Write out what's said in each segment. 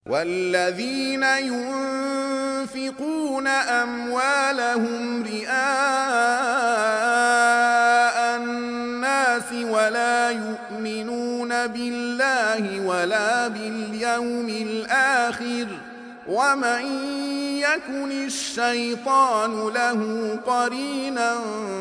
والذين ينفقون أموالهم رئاء الناس ولا يؤمنون بالله ولا باليوم الآخر ومن يكن الشيطان له قرينا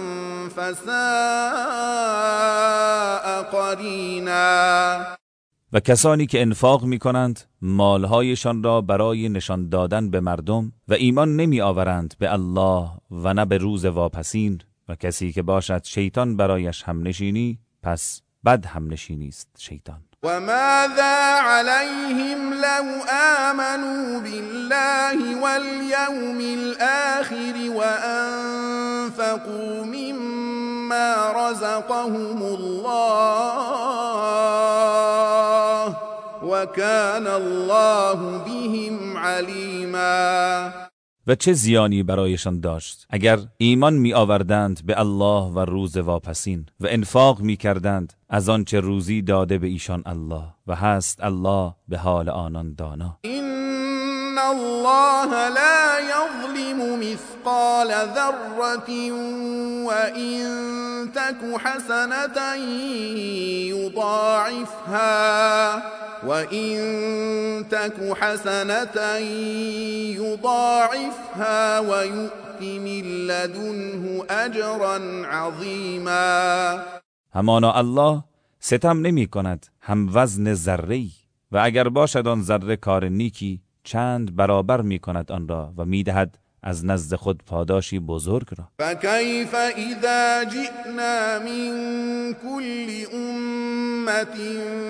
فساء قرینا. و کسانی که انفاق می کنند مالهایشان را برای نشان دادن به مردم و ایمان نمی آورند به الله و نه به روز واپسین و کسی که باشد شیطان برایش همنشینی، پس بد همنشینی است شیطان. و ماذا علیهم لو آمنوا بالله والیوم الآخر وانفقوا مما رزقهم الله وكان الله بهم علیما. و چه زیانی برایشان داشت اگر ایمان می آوردند به الله و روز واپسین و انفاق می کردند از آنچه روزی داده به ایشان الله و هست الله به حال آنان دانا. ان الله لا يظلم مثقال ذرة وإن تك حسنة يضاعفها ويؤت من لدنه أجرا عظيما. همانا الله ستم نمی کند هم وزن ذره‌ای و اگر باشد آن ذره کار نیکی چند برابر می کند آن را و می دهد از نزد خود پاداشی بزرگ را. فكيف اذا جئنا من كل امة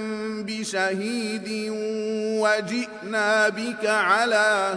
بشهید وجئنا بك على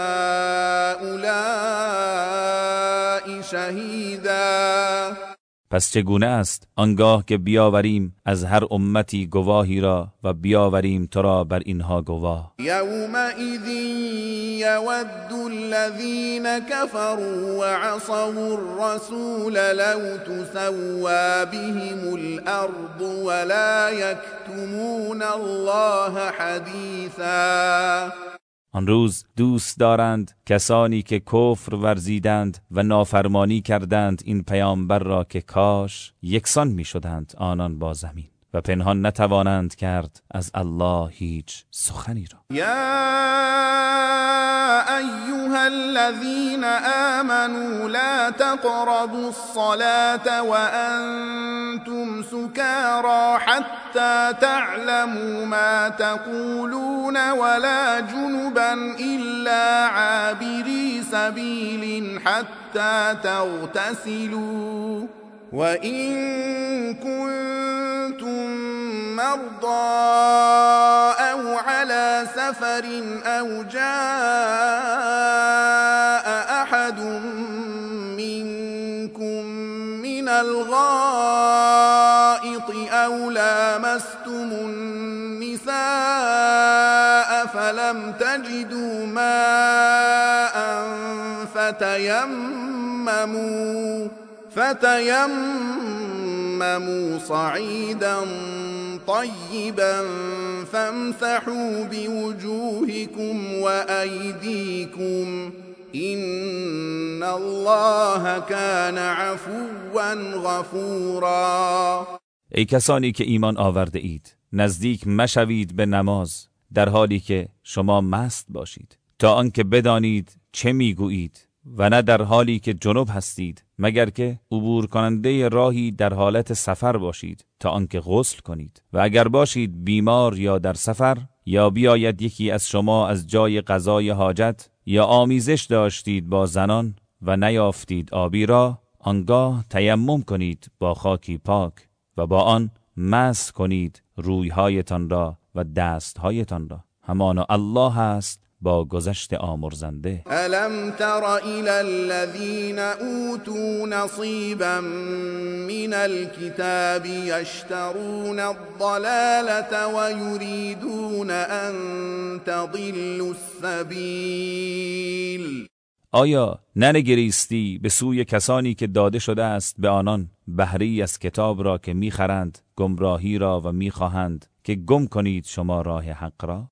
هؤلاء شهیدا. پس چگونه است آنگاه که بیاوریم از هر امتی گواهی را و بیاوریم تو را بر اینها گواه. یومئذ یود الذین کفروا وعصوا الرسول لو تسوى بهم الارض ولا یکتمون الله حدیثا. آن روز دوست دارند کسانی که کفر ورزیدند و نافرمانی کردند این پیامبر را که کاش یکسان می شدند آنان با زمین و پنهان نتوانند کرد از الله هیچ سخنی را. یا ایها الذین آمنوا لا تقربوا الصلاة وانتم سکارى حتى تعلموا ما تقولون ولا جنبا إلا عابري سبيل حتى تغتسلوا وإن كنتم مرضى أو على سفر أو جاء أحد منكم من الغائط أو لامستم النساء فلم تجدوا ماء فتيمموا صعيدا طيبا فامسحوا بوجوهكم وأيديكم إن الله كان عفوا غفورا. ای کسانی که ایمان آورده اید نزدیک مشوید به نماز در حالی که شما مست باشید تا آنکه بدانید چه میگویید و نه در حالی که جنب هستید مگر که عبور کننده راهی در حالت سفر باشید تا آنکه غسل کنید و اگر باشید بیمار یا در سفر یا بیاید یکی از شما از جای قضای حاجت یا آمیزش داشتید با زنان و نیافتید آبی را آنگاه تیمم کنید با خاکی پاک و با آن مسح کنید رویهایتان را و دستهایتان را. همانا الله است با گذشت آمرزنده. الم تر الى الذين اوتوا نصيبا من الكتاب يشترون الضلالة ويريدون ان تضلوا السبيل. آیا ننگریستی به سوی کسانی که داده شده است به آنان بهره‌ای از کتاب را که میخرند گمراهی را و میخواهند که گم کنید شما راه حق را؟